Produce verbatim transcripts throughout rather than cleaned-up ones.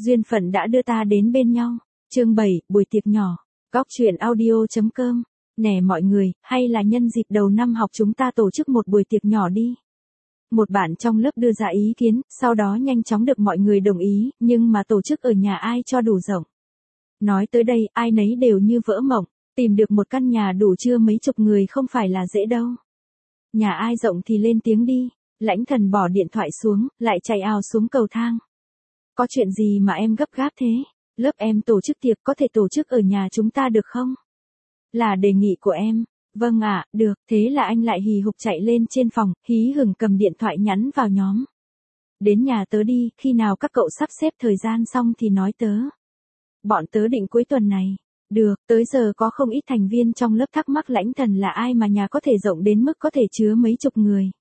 Duyên phận đã đưa ta đến bên nhau. Chương bảy, buổi tiệc nhỏ. Góc truyện audio.com. Nè mọi người, hay là nhân dịp đầu năm học chúng ta tổ chức một buổi tiệc nhỏ đi. Một bạn trong lớp đưa ra ý kiến, sau đó nhanh chóng được mọi người đồng ý, nhưng mà tổ chức ở nhà ai cho đủ rộng. Nói tới đây, ai nấy đều như vỡ mộng, tìm được một căn nhà đủ chưa mấy chục người không phải là dễ đâu. Nhà ai rộng thì lên tiếng đi. Lãnh Thần bỏ điện thoại xuống, lại chạy ào xuống cầu thang. Có chuyện gì mà em gấp gáp thế? Lớp em tổ chức tiệc có thể tổ chức ở nhà chúng ta được không? Là đề nghị của em. Vâng ạ, à, được, thế là anh lại hì hục chạy lên trên phòng, hí hửng cầm điện thoại nhắn vào nhóm. Đến nhà tớ đi, khi nào các cậu sắp xếp thời gian xong thì nói tớ. Bọn tớ định cuối tuần này. Được, tới giờ có không ít thành viên trong lớp thắc mắc Lãnh Thần là ai mà nhà có thể rộng đến mức có thể chứa mấy chục người.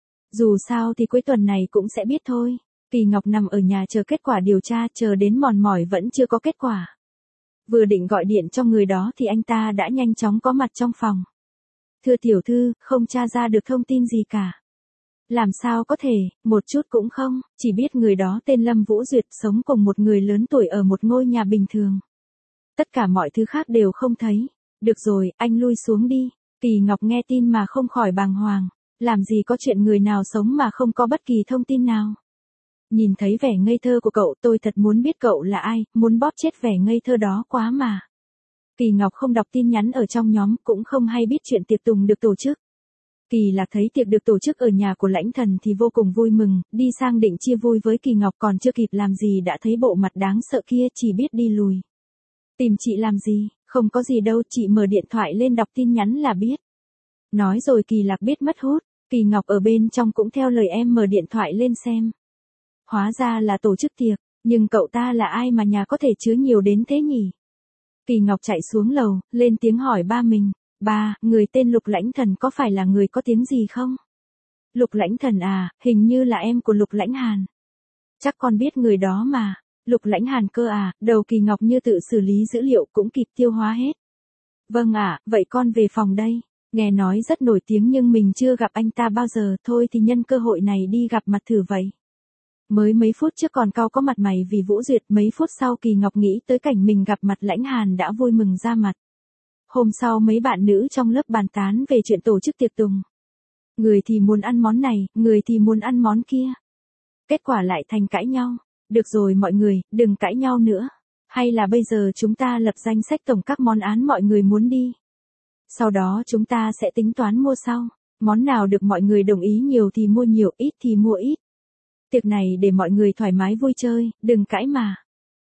Dù sao thì cuối tuần này cũng sẽ biết thôi. Kỳ Ngọc nằm ở nhà chờ kết quả điều tra, chờ đến mòn mỏi vẫn chưa có kết quả. Vừa định gọi điện cho người đó thì anh ta đã nhanh chóng có mặt trong phòng. Thưa tiểu thư, không tra ra được thông tin gì cả. Làm sao có thể, một chút cũng không, chỉ biết người đó tên Lâm Vũ Duyệt sống cùng một người lớn tuổi ở một ngôi nhà bình thường. Tất cả mọi thứ khác đều không thấy. Được rồi, anh lui xuống đi. Kỳ Ngọc nghe tin mà không khỏi bàng hoàng. Làm gì có chuyện người nào sống mà không có bất kỳ thông tin nào. Nhìn thấy vẻ ngây thơ của cậu tôi thật muốn biết cậu là ai, muốn bóp chết vẻ ngây thơ đó quá mà. Kỳ Ngọc không đọc tin nhắn ở trong nhóm, cũng không hay biết chuyện tiệc tùng được tổ chức. Kỳ Lạc thấy tiệc được tổ chức ở nhà của Lãnh Thần thì vô cùng vui mừng, đi sang định chia vui với Kỳ Ngọc còn chưa kịp làm gì đã thấy bộ mặt đáng sợ kia chỉ biết đi lùi. Tìm chị làm gì, không có gì đâu, chị mở điện thoại lên đọc tin nhắn là biết. Nói rồi Kỳ Lạc biết mất hút, Kỳ Ngọc ở bên trong cũng theo lời em mở điện thoại lên xem. Hóa ra là tổ chức tiệc, nhưng cậu ta là ai mà nhà có thể chứa nhiều đến thế nhỉ? Kỳ Ngọc chạy xuống lầu, lên tiếng hỏi ba mình, ba, người tên Lục Lãnh Thần có phải là người có tiếng gì không? Lục Lãnh Thần à, hình như là em của Lục Lãnh Hàn. Chắc con biết người đó mà, Lục Lãnh Hàn cơ à, đầu Kỳ Ngọc như tự xử lý dữ liệu cũng kịp tiêu hóa hết. Vâng ạ, à, vậy con về phòng đây. Nghe nói rất nổi tiếng nhưng mình chưa gặp anh ta bao giờ, thôi thì nhân cơ hội này đi gặp mặt thử vậy. Mới mấy phút trước còn cau có mặt mày vì Vũ Duyệt, mấy phút sau Kỳ Ngọc nghĩ tới cảnh mình gặp mặt Lãnh Hàn đã vui mừng ra mặt. Hôm sau mấy bạn nữ trong lớp bàn tán về chuyện tổ chức tiệc tùng. Người thì muốn ăn món này, người thì muốn ăn món kia. Kết quả lại thành cãi nhau. Được rồi mọi người, đừng cãi nhau nữa. Hay là bây giờ chúng ta lập danh sách tổng các món án mọi người muốn đi. Sau đó chúng ta sẽ tính toán mua sau. Món nào được mọi người đồng ý nhiều thì mua nhiều, ít thì mua ít. Tiệc này để mọi người thoải mái vui chơi, đừng cãi mà.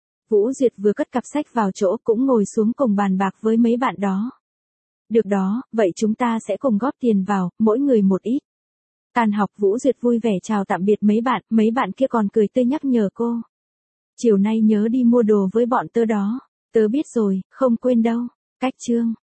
Vũ Duyệt vừa cất cặp sách vào chỗ cũng ngồi xuống cùng bàn bạc với mấy bạn đó. Được đó, vậy chúng ta sẽ cùng góp tiền vào, mỗi người một ít. Tàn học Vũ Duyệt vui vẻ chào tạm biệt mấy bạn, mấy bạn kia còn cười tươi nhắc nhở cô. Chiều nay nhớ đi mua đồ với bọn tớ đó. Tớ biết rồi, không quên đâu. Cách chương.